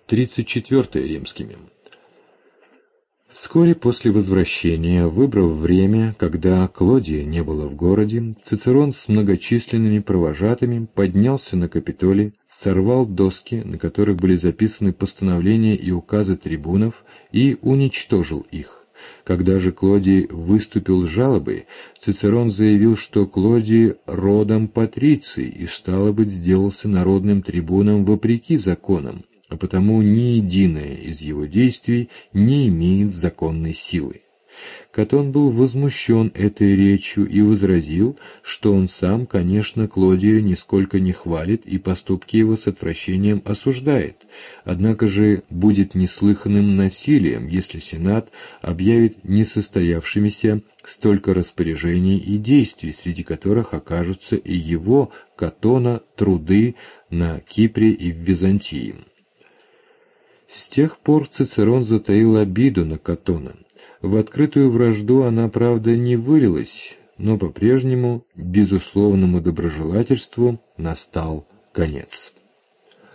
34 римскими. Вскоре после возвращения, выбрав время, когда Клодия не было в городе, Цицерон с многочисленными провожатыми поднялся на Капитолий, сорвал доски, на которых были записаны постановления и указы трибунов, и уничтожил их. Когда же Клодий выступил с жалобой, Цицерон заявил, что Клодий родом патриций и, стало быть, сделался народным трибуном вопреки законам, а потому ни единое из его действий не имеет законной силы. Катон был возмущен этой речью и возразил, что он сам, конечно, Клодия нисколько не хвалит и поступки его с отвращением осуждает, однако же будет неслыханным насилием, если Сенат объявит несостоявшимися столько распоряжений и действий, среди которых окажутся и его, Катона, труды на Кипре и в Византии. С тех пор Цицерон затаил обиду на Катона. В открытую вражду она, правда, не вылилась, но по-прежнему безусловному доброжелательству настал конец.